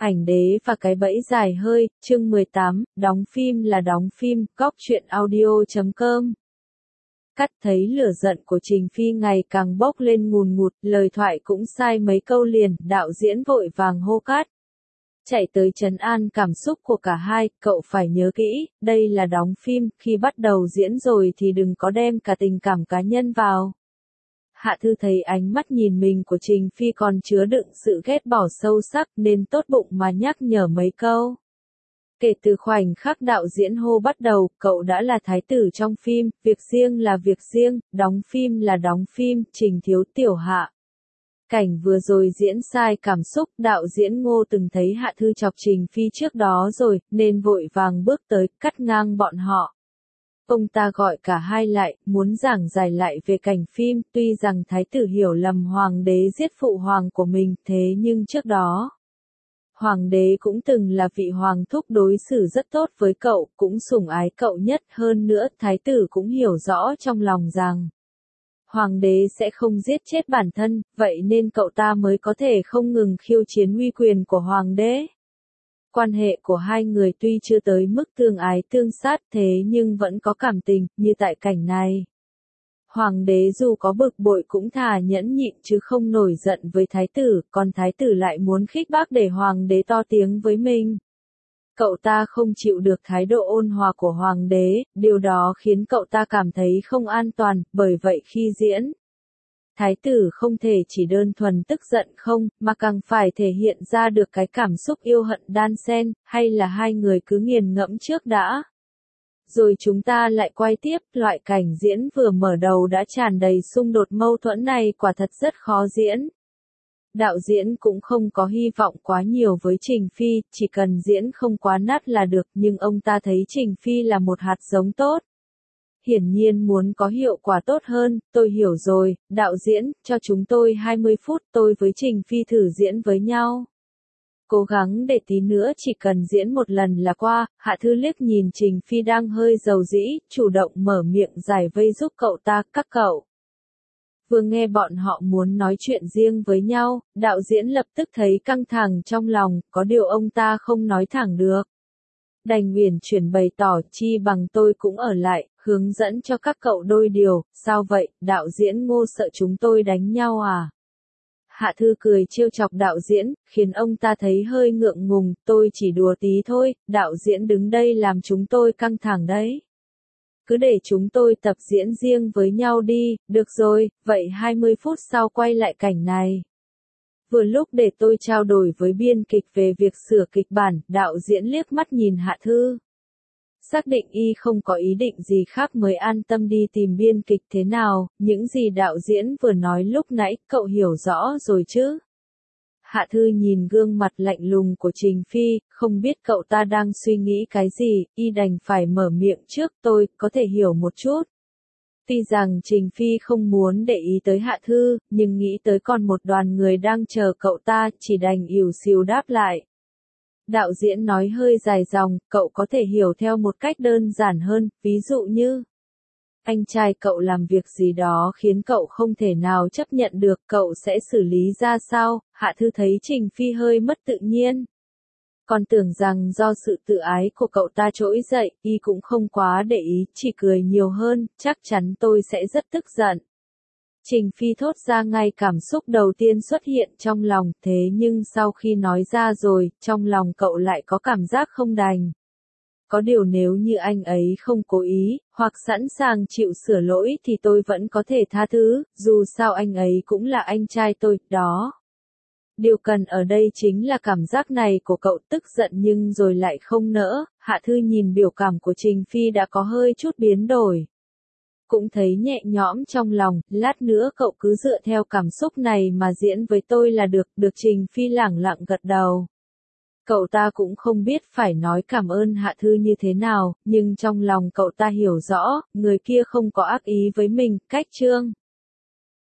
Ảnh đế và cái bẫy dài hơi, chương 18, đóng phim là đóng phim, góc truyện audio.com. Cắt thấy lửa giận của Trình Phi ngày càng bốc lên ngùn ngụt, lời thoại cũng sai mấy câu liền, đạo diễn vội vàng hô cắt. Chạy tới trấn an cảm xúc của cả hai, cậu phải nhớ kỹ, đây là đóng phim, khi bắt đầu diễn rồi thì đừng có đem cả tình cảm cá nhân vào. Hạ Thư thấy ánh mắt nhìn mình của Trình Phi còn chứa đựng sự ghét bỏ sâu sắc nên tốt bụng mà nhắc nhở mấy câu. Kể từ khoảnh khắc đạo diễn hô bắt đầu, cậu đã là thái tử trong phim, việc riêng là việc riêng, đóng phim là đóng phim, Trình thiếu tiểu Hạ. Cảnh vừa rồi diễn sai cảm xúc, đạo diễn Ngô từng thấy Hạ Thư chọc Trình Phi trước đó rồi, nên vội vàng bước tới, cắt ngang bọn họ. Ông ta gọi cả hai lại, muốn giảng giải lại về cảnh phim, tuy rằng thái tử hiểu lầm hoàng đế giết phụ hoàng của mình, thế nhưng trước đó, hoàng đế cũng từng là vị hoàng thúc đối xử rất tốt với cậu, cũng sủng ái cậu nhất, hơn nữa thái tử cũng hiểu rõ trong lòng rằng hoàng đế sẽ không giết chết bản thân, vậy nên cậu ta mới có thể không ngừng khiêu chiến uy quyền của hoàng đế. Quan hệ của hai người tuy chưa tới mức tương ái tương sát thế nhưng vẫn có cảm tình, như tại cảnh này. Hoàng đế dù có bực bội cũng thà nhẫn nhịn chứ không nổi giận với thái tử, còn thái tử lại muốn khích bác để hoàng đế to tiếng với mình. Cậu ta không chịu được thái độ ôn hòa của hoàng đế, điều đó khiến cậu ta cảm thấy không an toàn, bởi vậy khi diễn, thái tử không thể chỉ đơn thuần tức giận không, mà càng phải thể hiện ra được cái cảm xúc yêu hận đan xen, hay là hai người cứ nghiền ngẫm trước đã. Rồi chúng ta lại quay tiếp, loại cảnh diễn vừa mở đầu đã tràn đầy xung đột mâu thuẫn này quả thật rất khó diễn. Đạo diễn cũng không có hy vọng quá nhiều với Trình Phi, chỉ cần diễn không quá nát là được, nhưng ông ta thấy Trình Phi là một hạt giống tốt. Hiển nhiên muốn có hiệu quả tốt hơn, tôi hiểu rồi, đạo diễn, cho chúng tôi 20 phút, tôi với Trình Phi thử diễn với nhau. Cố gắng để tí nữa chỉ cần diễn một lần là qua, Hạ Thư liếc nhìn Trình Phi đang hơi dầu dĩ, chủ động mở miệng giải vây giúp cậu ta, các cậu. Vừa nghe bọn họ muốn nói chuyện riêng với nhau, đạo diễn lập tức thấy căng thẳng trong lòng, có điều ông ta không nói thẳng được. Đành uyển chuyển bày tỏ, chi bằng tôi cũng ở lại, hướng dẫn cho các cậu đôi điều, sao vậy, đạo diễn Ngô sợ chúng tôi đánh nhau à? Hạ Thư cười trêu chọc đạo diễn, khiến ông ta thấy hơi ngượng ngùng, tôi chỉ đùa tí thôi, đạo diễn đứng đây làm chúng tôi căng thẳng đấy. Cứ để chúng tôi tập diễn riêng với nhau đi, được rồi, vậy 20 phút sau quay lại cảnh này. Vừa lúc để tôi trao đổi với biên kịch về việc sửa kịch bản, đạo diễn liếc mắt nhìn Hạ Thư. Xác định y không có ý định gì khác mới an tâm đi tìm biên kịch thế nào, những gì đạo diễn vừa nói lúc nãy, cậu hiểu rõ rồi chứ? Hạ Thư nhìn gương mặt lạnh lùng của Trình Phi, không biết cậu ta đang suy nghĩ cái gì, y đành phải mở miệng trước, tôi có thể hiểu một chút. Tuy rằng Trình Phi không muốn để ý tới Hạ Thư, nhưng nghĩ tới còn một đoàn người đang chờ cậu ta, chỉ đành ỉu xìu đáp lại. Đạo diễn nói hơi dài dòng, cậu có thể hiểu theo một cách đơn giản hơn, ví dụ như anh trai cậu làm việc gì đó khiến cậu không thể nào chấp nhận được, cậu sẽ xử lý ra sao? Hạ Thư thấy Trình Phi hơi mất tự nhiên. Còn tưởng rằng do sự tự ái của cậu ta trỗi dậy, y cũng không quá để ý, chỉ cười nhiều hơn, chắc chắn tôi sẽ rất tức giận. Trình Phi thốt ra ngay cảm xúc đầu tiên xuất hiện trong lòng, thế nhưng sau khi nói ra rồi, trong lòng cậu lại có cảm giác không đành. Có điều nếu như anh ấy không cố ý, hoặc sẵn sàng chịu sửa lỗi thì tôi vẫn có thể tha thứ, dù sao anh ấy cũng là anh trai tôi, đó. Điều cần ở đây chính là cảm giác này của cậu, tức giận nhưng rồi lại không nỡ. Hạ Thư nhìn biểu cảm của Trình Phi đã có hơi chút biến đổi. Cũng thấy nhẹ nhõm trong lòng, lát nữa cậu cứ dựa theo cảm xúc này mà diễn với tôi là được, Trình Phi lẳng lặng gật đầu. Cậu ta cũng không biết phải nói cảm ơn Hạ Thư như thế nào, nhưng trong lòng cậu ta hiểu rõ, người kia không có ác ý với mình, cách chương.